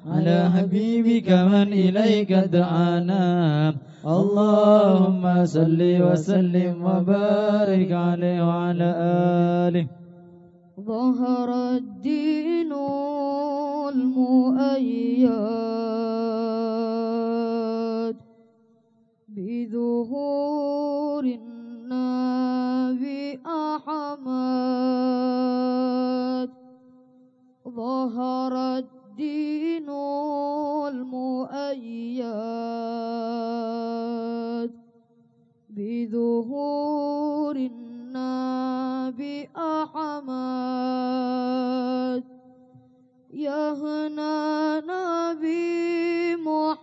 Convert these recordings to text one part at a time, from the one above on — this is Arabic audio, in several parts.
على حبيبك من إليك دعانا اللهم صل وسلم وبارك عليه وعلى آله. ظهر الدين المؤيد بظهور النبي أحمد. ظهر الدين المؤيد بظهور النبي أحمد. يا هنا نبي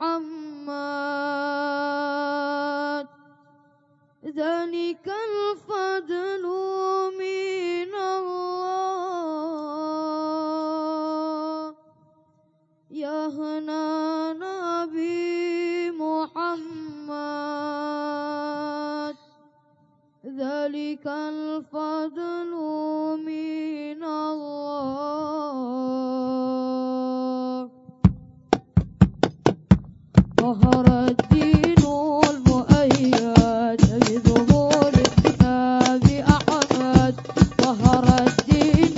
محمد ذلك الفضل من الله. يا هنا نبي محمد ذلك الفضل من الله. ظهر الدين المؤيد بظهور النبي أحمد. ظهر الدين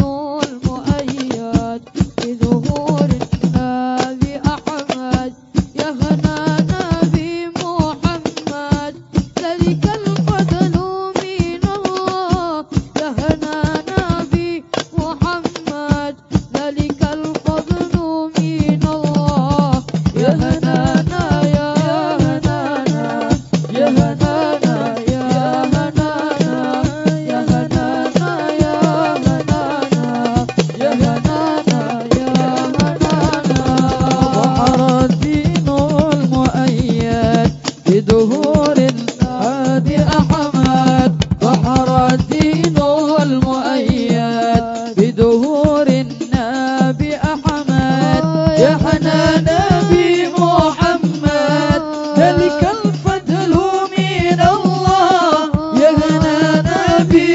المؤيد بظهور النبي أحمد. يا هنا نبي محمد ذلك الفضل من الله. يا هنا نبي محمد ذلك الفضل من الله. يا هنانا يا هنانا يا هنانا يا هنانا يا هنانا يا هنانا يا هنانا يا هنانا. ظهر الدين المؤيد بظهور النبي أحمد. ظهر الدين المؤيد بظهور النبي أحمد. يا حنان نبي محمد ذلك الفضل من الله. يا حنان نبي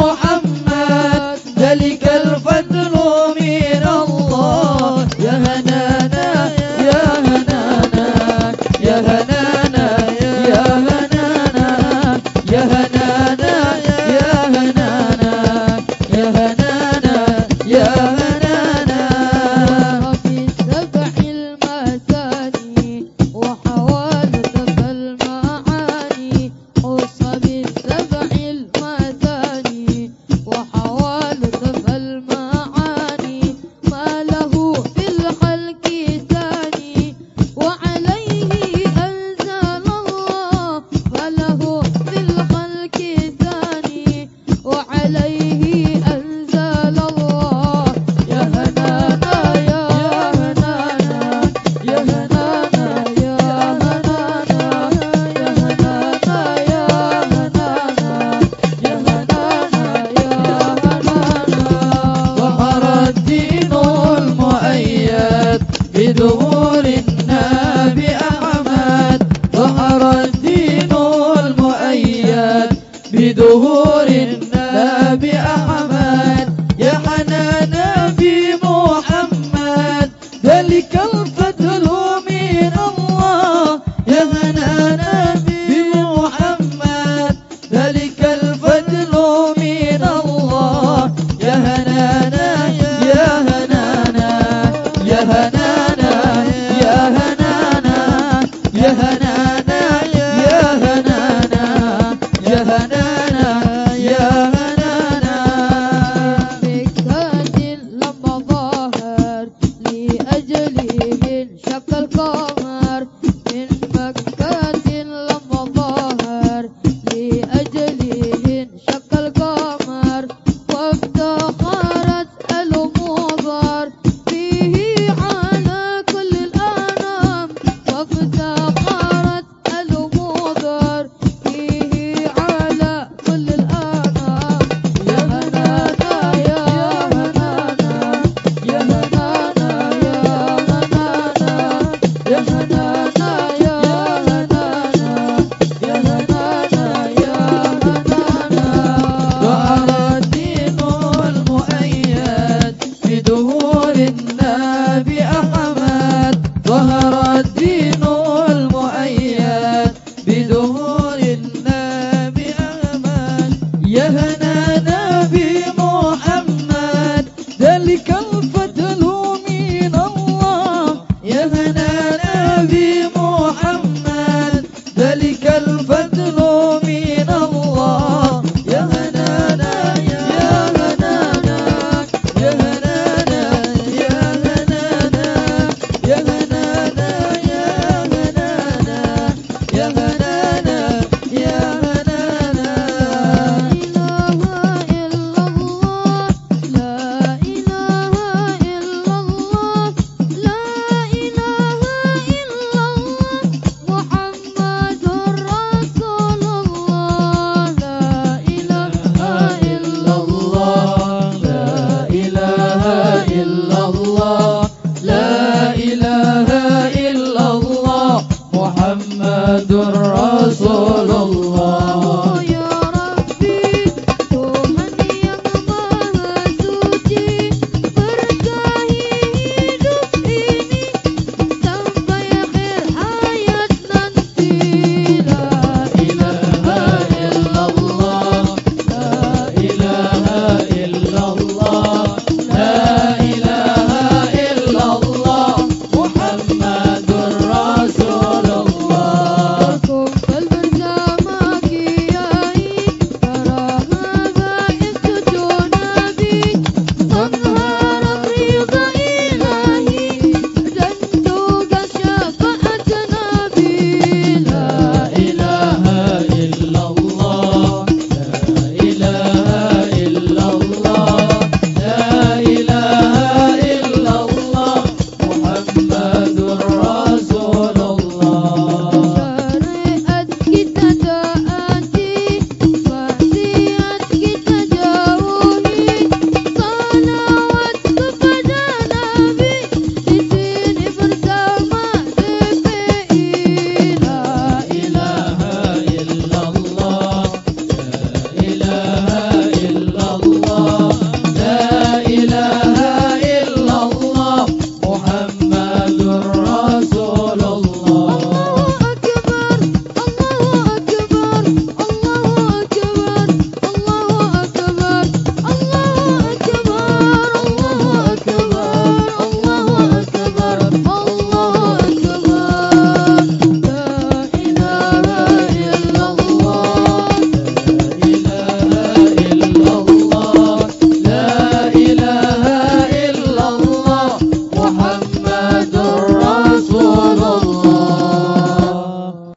محمد ذلك الفضل من الله. يا هنانا يا هنانا يا هنانا يا هنانا يا هنانا يا هنانا يا هنانا يا هنانا. في سبع المثاني وحوالت المعاني. خص بالسبع المثاني وحوالت المعاني. ما له في الخلق ثاني وعليه أنزل الله. ما له في الخلق ثاني وعليه أنزل الله. يا هنانا يا هنانا يا هنانا يا هنانا يا هنانا يا هنانا يا هنانا يا هنانا. ظهر الدين المؤيد بظهور النبي أحمد. ظهر الدين المؤيد بظهور النبي أحمد. يا حنان نبي محمد ذلك الفضل من الله. يا حنان نبي محمد ذلك الفضل من الله. يا هنانا يا هنانا يا هنانا يا هنانا يا هنانا يا هنانا يا هنانا يا هنانا. بكاد لما ظهر لأجله انشق القمر.